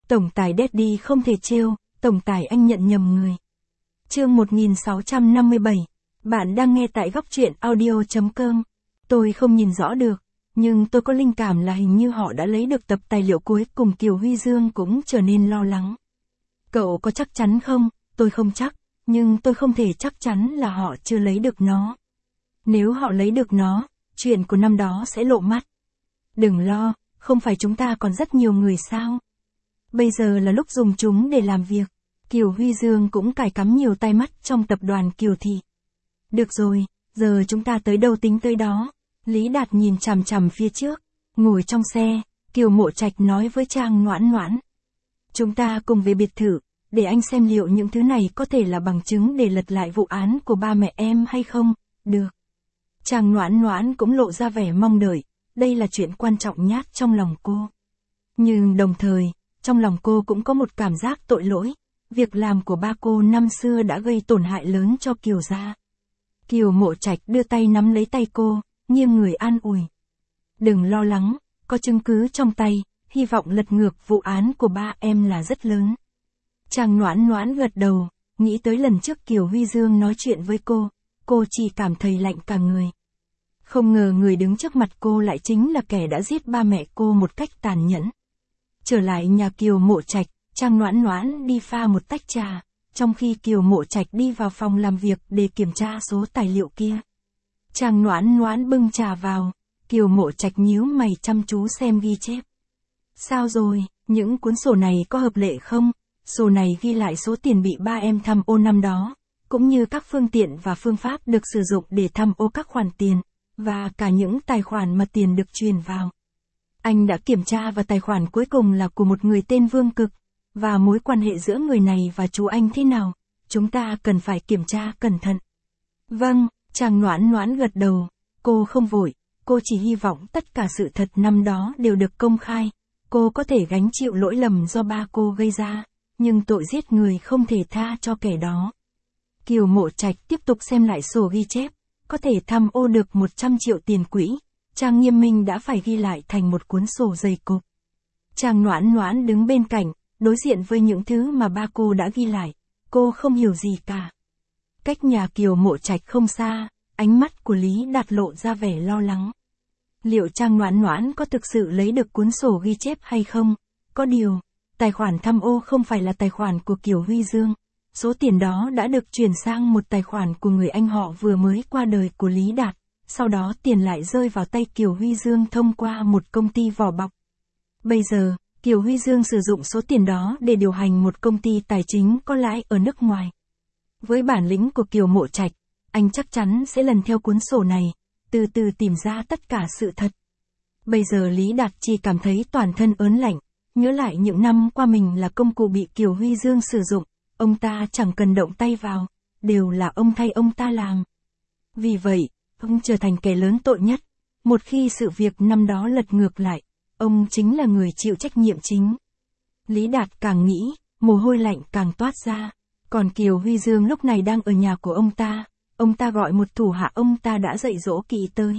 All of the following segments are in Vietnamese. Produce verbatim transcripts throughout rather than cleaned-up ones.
Tổng tài Daddy không thể trêu, tổng tài anh nhận nhầm người. Chương một nghìn sáu trăm năm mươi bảy. Bạn đang nghe tại góc truyện audio chấm com. Tôi không nhìn rõ được, nhưng tôi có linh cảm là hình như họ đã lấy được tập tài liệu cuối cùng. Kiều Huy Dương cũng trở nên lo lắng. Cậu có chắc chắn không? Tôi không chắc, nhưng tôi không thể chắc chắn là họ chưa lấy được nó. Nếu họ lấy được nó, chuyện của năm đó sẽ lộ mắt. Đừng lo, không phải chúng ta còn rất nhiều người sao? Bây giờ là lúc dùng chúng để làm việc. Kiều Huy Dương cũng cài cắm nhiều tai mắt trong tập đoàn Kiều Thị. Được rồi, giờ chúng ta tới đâu tính tới đó. Lý Đạt nhìn chằm chằm phía trước, ngồi trong xe, Kiều Mộ Trạch nói với Trang Noãn Noãn. Chúng ta cùng về biệt thự, để anh xem liệu những thứ này có thể là bằng chứng để lật lại vụ án của ba mẹ em hay không. Được. Trang Noãn Noãn cũng lộ ra vẻ mong đợi, đây là chuyện quan trọng nhất trong lòng cô. Nhưng đồng thời, trong lòng cô cũng có một cảm giác tội lỗi, việc làm của ba cô năm xưa đã gây tổn hại lớn cho Kiều gia. Kiều Mộ Trạch đưa tay nắm lấy tay cô, nghiêng người an ủi. Đừng lo lắng, có chứng cứ trong tay, hy vọng lật ngược vụ án của ba em là rất lớn. Trang Noãn Noãn gật đầu, nghĩ tới lần trước Kiều Huy Dương nói chuyện với cô, cô chỉ cảm thấy lạnh cả người. Không ngờ người đứng trước mặt cô lại chính là kẻ đã giết ba mẹ cô một cách tàn nhẫn. Trở lại nhà Kiều Mộ Trạch, Trang Noãn Noãn đi pha một tách trà, trong khi Kiều Mộ Trạch đi vào phòng làm việc để kiểm tra số tài liệu kia. Trang Noãn Noãn bưng trà vào, Kiều Mộ Trạch nhíu mày chăm chú xem ghi chép. Sao rồi, những cuốn sổ này có hợp lệ không? Sổ này ghi lại số tiền bị ba em tham ô năm đó, cũng như các phương tiện và phương pháp được sử dụng để tham ô các khoản tiền, và cả những tài khoản mà tiền được truyền vào. Anh đã kiểm tra và tài khoản cuối cùng là của một người tên Vương Cực, và mối quan hệ giữa người này và chú anh thế nào, chúng ta cần phải kiểm tra cẩn thận. Vâng, Trang Noãn Noãn gật đầu, cô không vội, cô chỉ hy vọng tất cả sự thật năm đó đều được công khai, cô có thể gánh chịu lỗi lầm do ba cô gây ra, nhưng tội giết người không thể tha cho kẻ đó. Kiều Mộ Trạch tiếp tục xem lại sổ ghi chép, có thể tham ô được một trăm triệu tiền quỹ, Trang Nghiêm Minh đã phải ghi lại thành một cuốn sổ dày cộp. Trang Noãn Noãn đứng bên cạnh, đối diện với những thứ mà ba cô đã ghi lại, cô không hiểu gì cả. Cách nhà Kiều Mộ Trạch không xa, ánh mắt của Lý Đạt lộ ra vẻ lo lắng. Liệu Trang Noãn Noãn có thực sự lấy được cuốn sổ ghi chép hay không? Có điều, tài khoản tham ô không phải là tài khoản của Kiều Huy Dương. Số tiền đó đã được chuyển sang một tài khoản của người anh họ vừa mới qua đời của Lý Đạt, sau đó tiền lại rơi vào tay Kiều Huy Dương thông qua một công ty vỏ bọc. Bây giờ, Kiều Huy Dương sử dụng số tiền đó để điều hành một công ty tài chính có lãi ở nước ngoài. Với bản lĩnh của Kiều Mộ Trạch, anh chắc chắn sẽ lần theo cuốn sổ này, từ từ tìm ra tất cả sự thật. Bây giờ Lý Đạt chỉ cảm thấy toàn thân ớn lạnh, nhớ lại những năm qua mình là công cụ bị Kiều Huy Dương sử dụng, ông ta chẳng cần động tay vào, đều là ông thay ông ta làm. Vì vậy, ông trở thành kẻ lớn tội nhất, một khi sự việc năm đó lật ngược lại, ông chính là người chịu trách nhiệm chính. Lý Đạt càng nghĩ, mồ hôi lạnh càng toát ra, còn Kiều Huy Dương lúc này đang ở nhà của ông ta, ông ta gọi một thủ hạ ông ta đã dạy dỗ kỹ tới.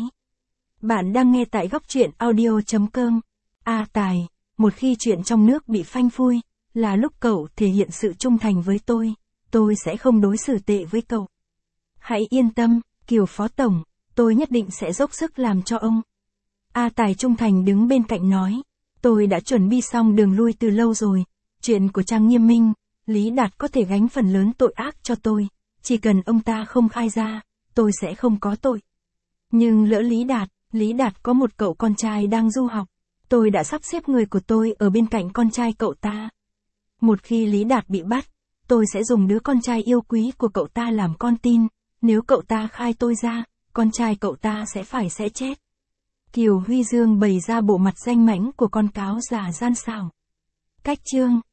Bạn đang nghe tại góc truyện audio chấm com. A Tài, một khi chuyện trong nước bị phanh phui, là lúc cậu thể hiện sự trung thành với tôi, tôi sẽ không đối xử tệ với cậu. Hãy yên tâm, Kiều Phó Tổng, tôi nhất định sẽ dốc sức làm cho ông. A Tài trung thành đứng bên cạnh nói, tôi đã chuẩn bị xong đường lui từ lâu rồi, chuyện của Trang Nghiêm Minh, Lý Đạt có thể gánh phần lớn tội ác cho tôi, chỉ cần ông ta không khai ra, tôi sẽ không có tội. Nhưng lỡ Lý Đạt, Lý Đạt có một cậu con trai đang du học, tôi đã sắp xếp người của tôi ở bên cạnh con trai cậu ta. Một khi Lý Đạt bị bắt, tôi sẽ dùng đứa con trai yêu quý của cậu ta làm con tin, nếu cậu ta khai tôi ra, con trai cậu ta sẽ phải sẽ chết. Kiều Huy Dương bày ra bộ mặt danh mãnh của con cáo già gian xảo. Cách chương